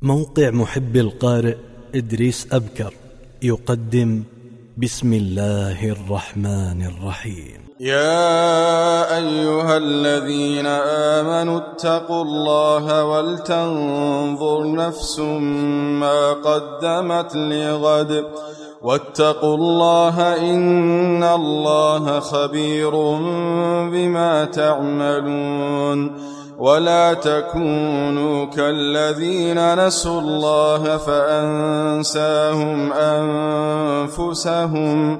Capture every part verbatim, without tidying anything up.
موقع محب القارئ إدريس أبكر يقدم بسم الله الرحمن الرحيم. يا أيها الذين آمنوا اتقوا الله ولتنظر نفس ما قدمت لغد واتقوا الله إن الله خبير بما تعملون. ولا تكونوا كالذين نسوا الله فأنساهم أنفسهم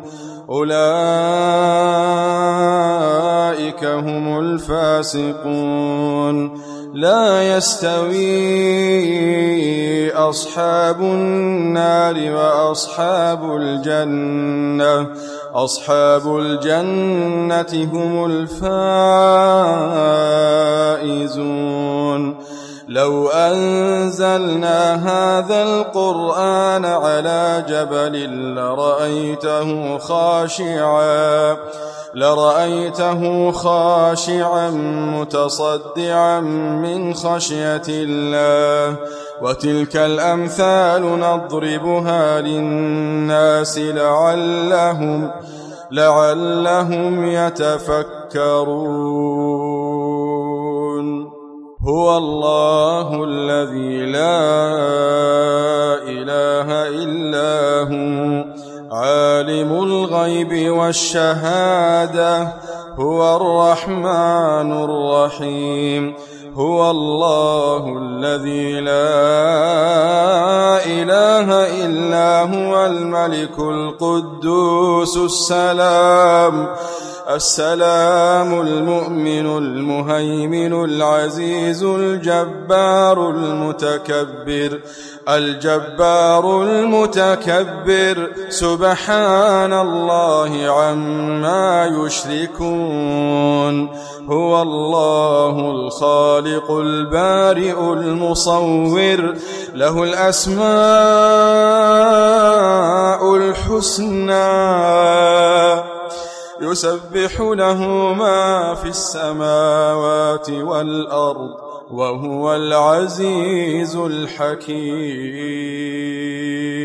أولئك هم الفاسقون. لا يستوي أصحاب النار وأصحاب الجنة أصحاب الجنة هم الفائزون. لو أنزلنا هذا القرآن على جبل لرأيته خاشعا لرأيته خاشعا متصدعا من خشية الله. وتلك الأمثال نضربها للناس لعلهم لعلهم يتفكرون. هو الله الذي لا إله إلا هو عالم الغيب والشهادة هو الرحمن الرحيم. هو الله الذي لا إله إلا هو الملك القدوس السلام السلام المؤمن المهيمن العزيز الجبار المتكبر الجبار المتكبر سبحان الله عما يشركون. هو الله الخالق البارئ المصور له الأسماء الحسنى يسبح له ما في السماوات والأرض وهو العزيز الحكيم.